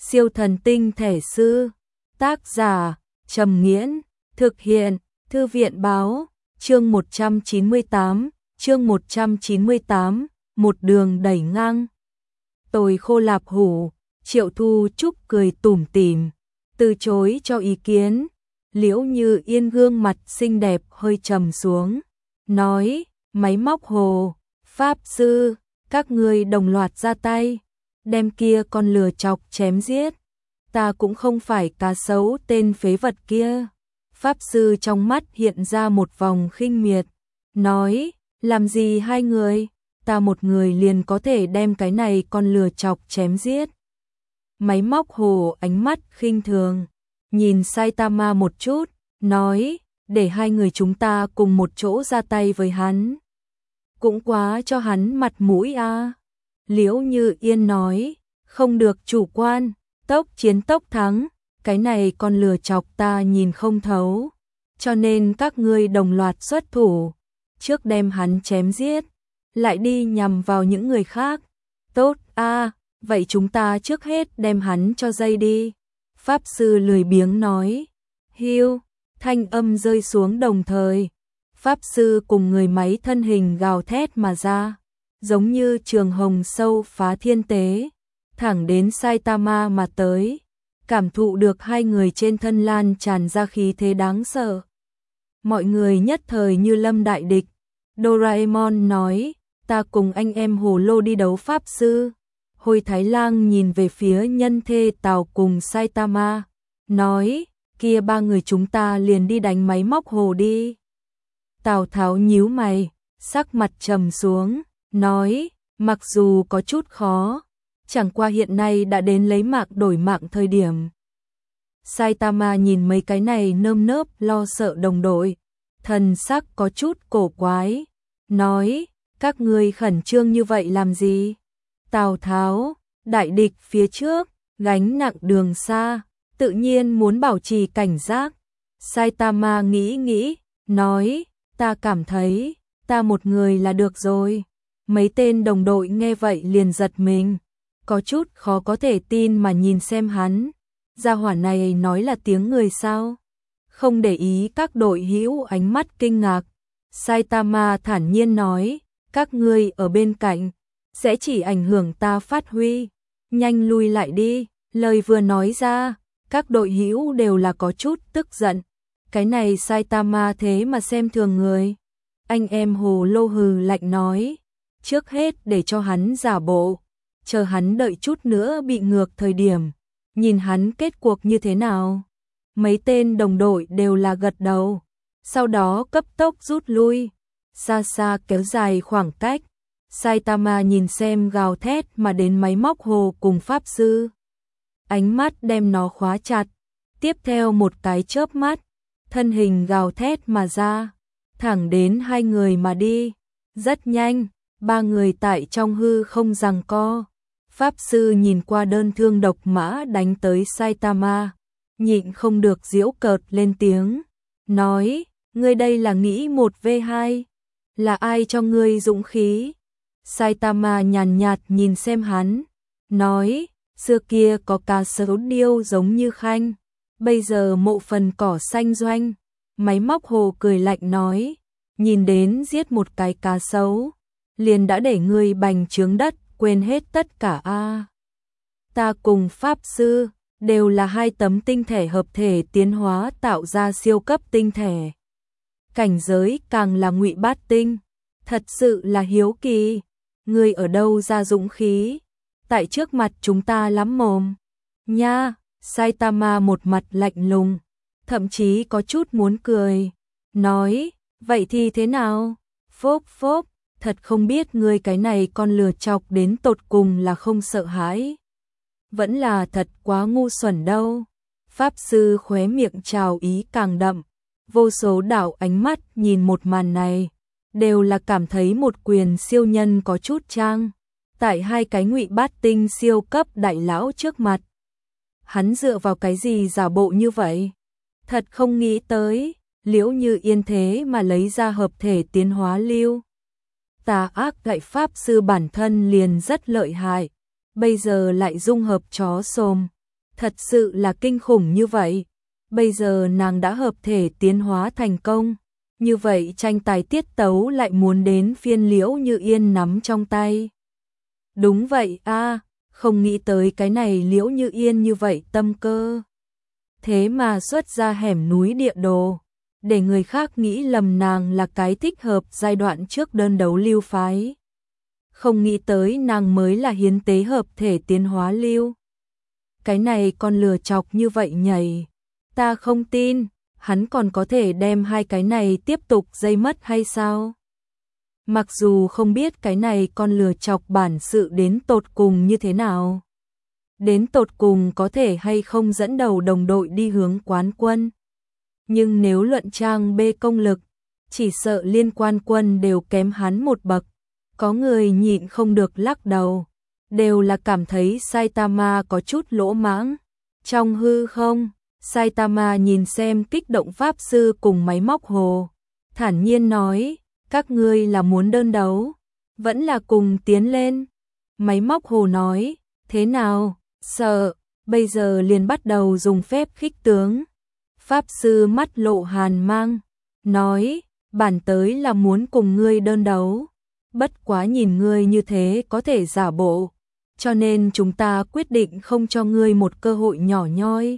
Siêu thần tinh thể sư. Tác giả Trầm Nghiễn. Thực hiện Thư viện báo. Chương 198, một đường đẩy ngang. Tồi khô lạp hủ. Triệu Thu Trúc cười tủm tỉm, từ chối cho ý kiến. Liễu Như Yên gương mặt xinh đẹp hơi trầm xuống, nói: Máy móc hồ, pháp sư, các ngươi đồng loạt ra tay, đem kia con lừa chọc chém giết. Ta cũng không phải cá sấu tên phế vật kia. Pháp sư trong mắt hiện ra một vòng khinh miệt, nói: Làm gì hai người, ta một người liền có thể đem cái này con lừa chọc chém giết. Máy móc hồ ánh mắt khinh thường, nhìn Saitama một chút, nói: Để hai người chúng ta cùng một chỗ ra tay với hắn, cũng quá cho hắn mặt mũi a. Liễu Như Yên nói: Không được chủ quan, tốc chiến tốc thắng, cái này con lừa chọc ta nhìn không thấu, cho nên các ngươi đồng loạt xuất thủ, trước đem hắn chém giết, lại đi nhằm vào những người khác. Tốt a, vậy chúng ta trước hết đem hắn cho dây đi. Pháp sư lười biếng nói. Hiu, thanh âm rơi xuống đồng thời. Pháp sư cùng người máy thân hình gào thét mà ra, giống như trường hồng sâu phá thiên tế, thẳng đến Saitama mà tới. Cảm thụ được hai người trên thân lan tràn ra khí thế đáng sợ, mọi người nhất thời như lâm đại địch. Doraemon nói: Ta cùng anh em hồ lô đi đấu pháp sư. Hồi Thái Lang nhìn về phía nhân thê Tào cùng Saitama, nói: Kia ba người chúng ta liền đi đánh máy móc hồ đi. Tào Tháo nhíu mày, sắc mặt trầm xuống, nói: Mặc dù có chút khó, chẳng qua hiện nay đã đến lấy mạng đổi mạng thời điểm. Saitama nhìn mấy cái này nơm nớp lo sợ đồng đội, thần sắc có chút cổ quái, nói: Các ngươi khẩn trương như vậy làm gì? Tào Tháo: Đại địch phía trước, gánh nặng đường xa, tự nhiên muốn bảo trì cảnh giác. Saitama nghĩ nghĩ, nói: Ta cảm thấy, ta một người là được rồi. Mấy tên đồng đội nghe vậy liền giật mình, có chút khó có thể tin mà nhìn xem hắn. Gia hỏa này nói là tiếng người sao? Không để ý các đội hữu ánh mắt kinh ngạc, Saitama thản nhiên nói: Các ngươi ở bên cạnh sẽ chỉ ảnh hưởng ta phát huy, nhanh lui lại đi. Lời vừa nói ra, các đội hữu đều là có chút tức giận. Cái này Saitama thế mà xem thường người. Anh em hồ lô hừ lạnh nói: Trước hết để cho hắn giả bộ, chờ hắn đợi chút nữa bị ngược thời điểm, nhìn hắn kết cuộc như thế nào. Mấy tên đồng đội đều là gật đầu, sau đó cấp tốc rút lui, xa xa kéo dài khoảng cách. Saitama nhìn xem gào thét mà đến máy móc hồ cùng pháp sư, ánh mắt đem nó khóa chặt. Tiếp theo một cái chớp mắt, thân hình gào thét mà ra, thẳng đến hai người mà đi. Rất nhanh, ba người tại trong hư không giằng co. Pháp sư nhìn qua đơn thương độc mã đánh tới Saitama, nhịn không được giễu cợt lên tiếng, nói: Ngươi đây là nghĩ 1v2, là ai cho ngươi dũng khí? Saitama nhàn nhạt nhìn xem hắn, nói: Xưa kia có cá sấu điêu giống như khanh, bây giờ mộ phần cỏ xanh doanh. Máy móc hồ cười lạnh nói: Nhìn đến giết một cái cá sấu, liền đã để ngươi bành trướng đất, quên hết tất cả a. Ta cùng pháp sư đều là hai tấm tinh thể hợp thể tiến hóa tạo ra siêu cấp tinh thể, cảnh giới càng là ngụy bát tinh, thật sự là hiếu kỳ, ngươi ở đâu ra dũng khí, tại trước mặt chúng ta lắm mồm nha. Saitama một mặt lạnh lùng, thậm chí có chút muốn cười, nói: Vậy thì thế nào? Phốp phốp, thật không biết ngươi cái này con lừa chọc đến tột cùng là không sợ hãi, vẫn là thật quá ngu xuẩn đâu. Pháp sư khóe miệng trào ý càng đậm, vô số đảo ánh mắt nhìn một màn này, đều là cảm thấy một quyền siêu nhân có chút trang. Tại hai cái ngụy bát tinh siêu cấp đại lão trước mặt, hắn dựa vào cái gì giả bộ như vậy? Thật không nghĩ tới, Liễu Như Yên thế mà lấy ra hợp thể tiến hóa lưu. Tà ác gậy pháp sư bản thân liền rất lợi hại, bây giờ lại dung hợp chó xồm, thật sự là kinh khủng như vậy. Bây giờ nàng đã hợp thể tiến hóa thành công, như vậy tranh tài tiết tấu lại muốn đến phiên Liễu Như Yên nắm trong tay. Đúng vậy a, không nghĩ tới cái này Liễu Như Yên như vậy tâm cơ. Thế mà xuất ra hẻm núi địa đồ, để người khác nghĩ lầm nàng là cái thích hợp giai đoạn trước đơn đấu lưu phái. Không nghĩ tới nàng mới là hiến tế hợp thể tiến hóa lưu. Cái này con lừa chọc như vậy nhảy. Ta không tin, hắn còn có thể đem hai cái này tiếp tục dây mất hay sao? Mặc dù không biết cái này con lừa chọc bản sự đến tột cùng như thế nào. Đến tột cùng có thể hay không dẫn đầu đồng đội đi hướng quán quân. Nhưng nếu luận trang B công lực, chỉ sợ liên quan quân đều kém hắn một bậc. Có người nhịn không được lắc đầu, đều là cảm thấy Saitama có chút lỗ mãng. Trong hư không, Saitama nhìn xem kích động pháp sư cùng máy móc hồ, thản nhiên nói, các ngươi là muốn đơn đấu, vẫn là cùng tiến lên. Máy móc hồ nói, thế nào, sợ, bây giờ liền bắt đầu dùng phép khích tướng. Pháp sư mắt lộ hàn mang, nói, bản tới là muốn cùng ngươi đơn đấu, bất quá nhìn ngươi như thế có thể giả bộ, cho nên chúng ta quyết định không cho ngươi một cơ hội nhỏ nhoi.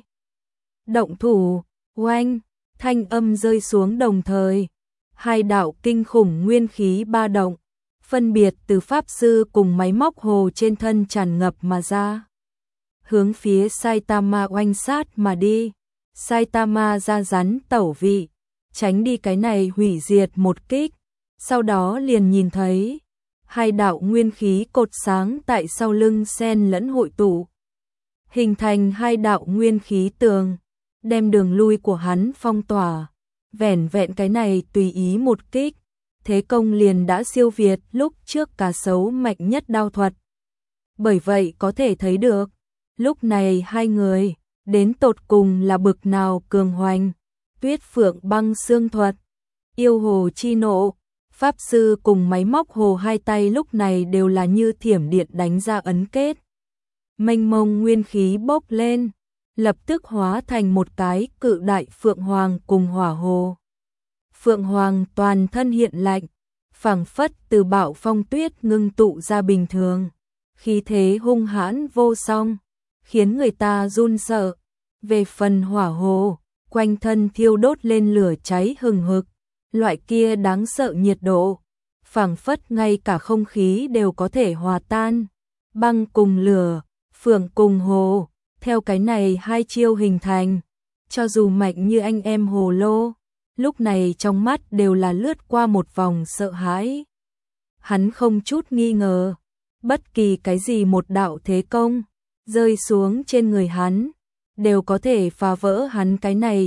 Động thủ, oanh, thanh âm rơi xuống đồng thời, hai đạo kinh khủng nguyên khí ba động, phân biệt từ pháp sư cùng máy móc hồ trên thân tràn ngập mà ra. Hướng phía Saitama oanh sát mà đi, Saitama ra rắn tẩu vị, tránh đi cái này hủy diệt một kích, sau đó liền nhìn thấy hai đạo nguyên khí cột sáng tại sau lưng xen lẫn hội tụ, hình thành hai đạo nguyên khí tường, đem đường lui của hắn phong tỏa. Vẻn vẹn cái này tùy ý một kích, thế công liền đã siêu việt lúc trước cá sấu mạnh nhất đao thuật. Bởi vậy có thể thấy được, lúc này hai người, đến tột cùng là bực nào cường hoành. Tuyết Phượng băng xương thuật, yêu hồ chi nộ, pháp sư cùng máy móc hồ hai tay lúc này đều là như thiểm điện đánh ra ấn kết. Mênh mông nguyên khí bốc lên, lập tức hóa thành một cái cự đại Phượng Hoàng cùng hỏa hồ. Phượng Hoàng toàn thân hiện lạnh, phảng phất từ bạo phong tuyết ngưng tụ ra bình thường, khí thế hung hãn vô song, khiến người ta run sợ. Về phần hỏa hồ, quanh thân thiêu đốt lên lửa cháy hừng hực, loại kia đáng sợ nhiệt độ, phảng phất ngay cả không khí đều có thể hòa tan. Băng cùng lửa, phượng cùng hồ, theo cái này hai chiêu hình thành, cho dù mạnh như anh em hồ lô, lúc này trong mắt đều là lướt qua một vòng sợ hãi. Hắn không chút nghi ngờ, bất kỳ cái gì một đạo thế công rơi xuống trên người hắn, đều có thể phá vỡ hắn cái này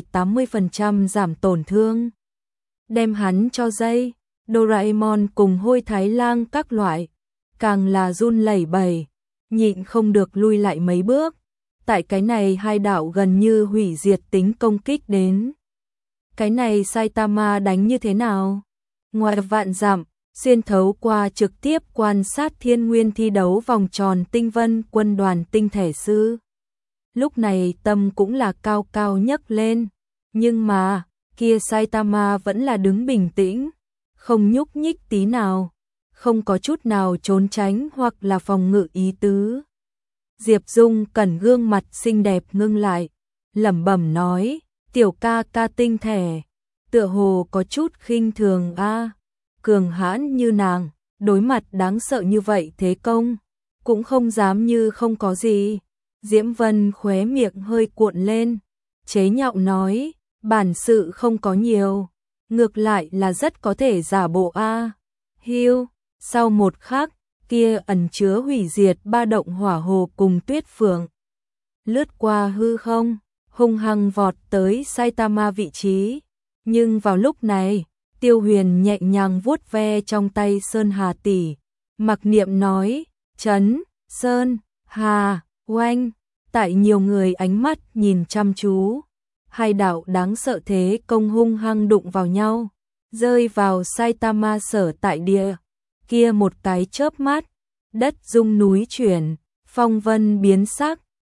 80% giảm tổn thương. Đem hắn cho dây, Doraemon cùng Hôi Thái Lang các loại, càng là run lẩy bẩy, nhịn không được lui lại mấy bước. Tại cái này hai đạo gần như hủy diệt tính công kích đến. Cái này Saitama đánh như thế nào? Ngoài vạn dặm, xuyên thấu qua trực tiếp quan sát Thiên Nguyên thi đấu vòng tròn Tinh Vân quân đoàn tinh thể sư. Lúc này tâm cũng là cao cao nhấc lên, nhưng mà, kia Saitama vẫn là đứng bình tĩnh, không nhúc nhích tí nào, không có chút nào trốn tránh hoặc là phòng ngự ý tứ. Diệp Dung cẩn gương mặt xinh đẹp ngưng lại, lẩm bẩm nói, tiểu ca ca tinh thể, tựa hồ có chút khinh thường a, cường hãn như nàng, đối mặt đáng sợ như vậy thế công, cũng không dám như không có gì. Diễm Vân khóe miệng hơi cuộn lên, chế nhạo nói, bản sự không có nhiều, ngược lại là rất có thể giả bộ a. Hiu, sau một khắc, kia ẩn chứa hủy diệt ba động hỏa hồ cùng Tuyết Phượng lướt qua hư không, hung hăng vọt tới Saitama vị trí. Nhưng vào lúc này, Tiêu Huyền nhẹ nhàng vuốt ve trong tay Sơn Hà tỷ, mặc niệm nói, Trấn, Sơn, Hà, oanh. Tại nhiều người ánh mắt nhìn chăm chú, hai đạo đáng sợ thế công hung hăng đụng vào nhau, rơi vào Saitama sở tại địa. Kia một cái chớp mắt, đất rung núi chuyển, phong vân biến sắc,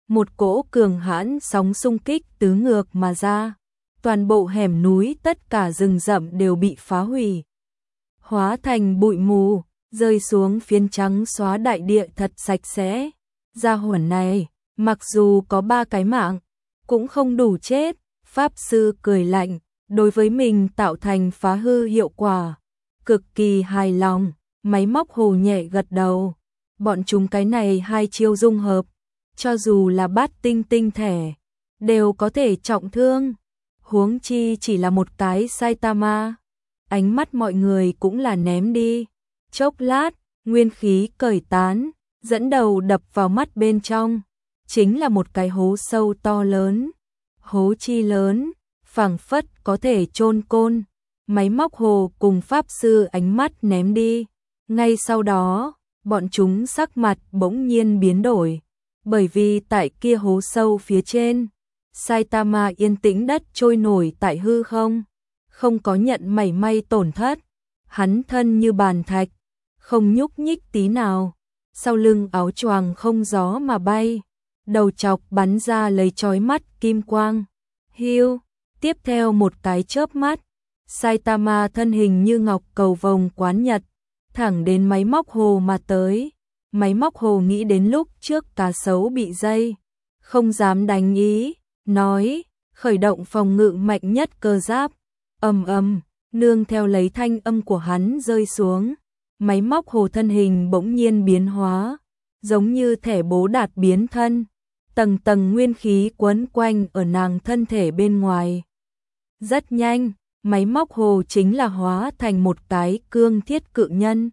một cỗ cường hãn sóng xung kích tứ ngược mà ra. Toàn bộ hẻm núi, tất cả rừng rậm đều bị phá hủy, hóa thành bụi mù, rơi xuống phiến trắng xóa đại địa thật sạch sẽ. Gia hỏa này, mặc dù có 3 cái mạng, cũng không đủ chết. Pháp sư cười lạnh, đối với mình tạo thành phá hư hiệu quả, cực kỳ hài lòng. Máy móc hồ nhẹ gật đầu. Bọn chúng cái này 2 chiêu dung hợp, cho dù là bát tinh tinh thể, đều có thể trọng thương. Huống chi chỉ là một cái Saitama. Ánh mắt mọi người cũng là ném đi. Chốc lát, nguyên khí cởi tán, dẫn đầu đập vào mắt bên trong. Chính là một cái hố sâu to lớn. Hố chi lớn, phảng phất có thể chôn côn. Máy móc hồ cùng pháp sư ánh mắt ném đi. Ngay sau đó, bọn chúng sắc mặt bỗng nhiên biến đổi. Bởi vì tại kia hố sâu phía trên, Saitama yên tĩnh đất trôi nổi tại hư không, không có nhận mảy may tổn thất. Hắn thân như bàn thạch, không nhúc nhích tí nào. Sau lưng áo choàng không gió mà bay, đầu chọc bắn ra lấy chói mắt kim quang. Hiu, tiếp theo một cái chớp mắt, Saitama thân hình như ngọc cầu vồng quán nhật, thẳng đến máy móc hồ mà tới. Máy móc hồ nghĩ đến lúc trước cá sấu bị dây, không dám đánh ý, nói, khởi động phòng ngự mạnh nhất cơ giáp. Ầm ầm, nương theo lấy thanh âm của hắn rơi xuống, máy móc hồ thân hình bỗng nhiên biến hóa, giống như thẻ bố đạt biến thân, tầng tầng nguyên khí quấn quanh ở nàng thân thể bên ngoài. Rất nhanh, máy móc hồ chính là hóa thành một cái cương thiết cự nhân.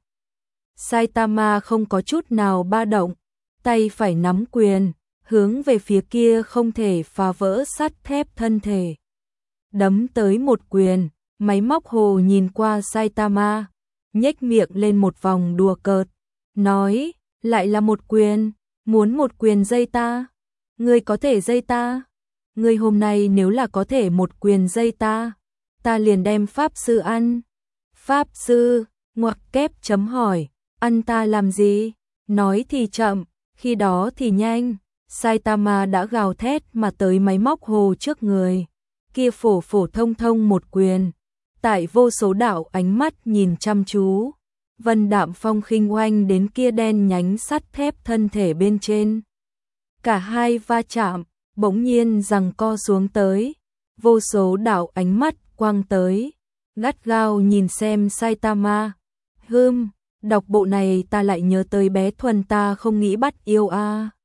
Saitama không có chút nào ba động, tay phải nắm quyền, hướng về phía kia không thể phá vỡ sắt thép thân thể. Đấm tới một quyền, máy móc hồ nhìn qua Saitama, nhếch miệng lên một vòng đùa cợt, nói, lại là một quyền, muốn một quyền dây ta? Ngươi có thể dây ta? Ngươi hôm nay nếu là có thể một quyền dây ta, ta liền đem pháp sư ăn. Pháp sư, ngoặc kép chấm hỏi, ăn ta làm gì? Nói thì chậm, khi đó thì nhanh. Saitama đã gào thét mà tới máy móc hồ trước người. Kia phổ phổ thông thông một quyền, tại vô số đạo ánh mắt nhìn chăm chú, vân đạm phong khinh oanh đến kia đen nhánh sắt thép thân thể bên trên. Cả hai va chạm, bỗng nhiên giằng co xuống tới, vô số đạo ánh mắt quang tới, gắt gao nhìn xem Saitama. Đọc bộ này ta lại nhớ tới bé Thuần ta không nghĩ bắt yêu a.